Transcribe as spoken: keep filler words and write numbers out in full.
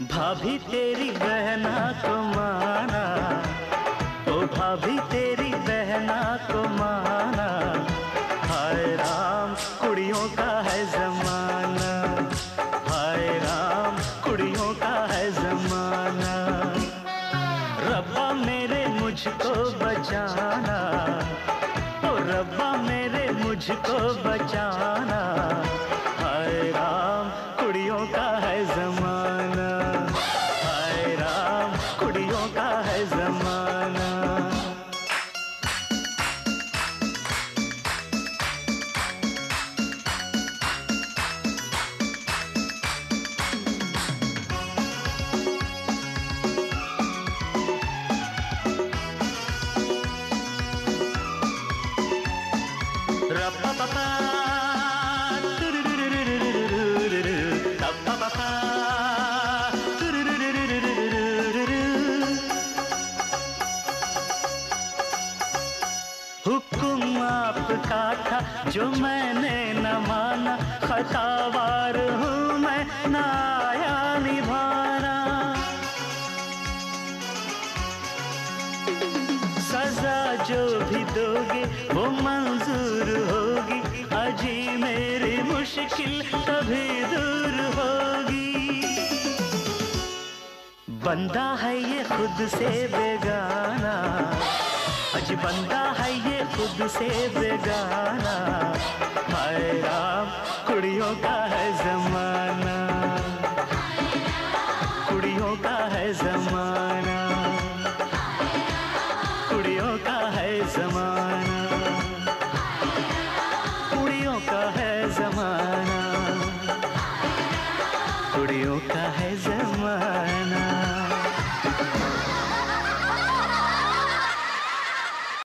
भाभी तेरी बहना को माना, ओ भाभी तेरी बहना को माना। हाय राम कुड़ियों का है जमाना, हाय राम कुड़ियों का है जमाना। रब्बा मेरे मुझको बचाना, ओ रब्बा मेरे मुझको बचाना। हाय राम कुड़ियों का है जमाना, हाय राम कुड़ियों का है जमाना। हुक्म आपका था जो मैंने न माना, खतावार हूँ मैं न आया निभाना। सजा जो भी दोगे वो मंजूर होगी, अजी मेरी मुश्किल तभी दूर होगी। बंदा है ये खुद से बेगाना, अजी बंदा है ये खुद से बेगाना। हाय राम कुड़ियों का है जमाना, कुड़ियों का है जमाना।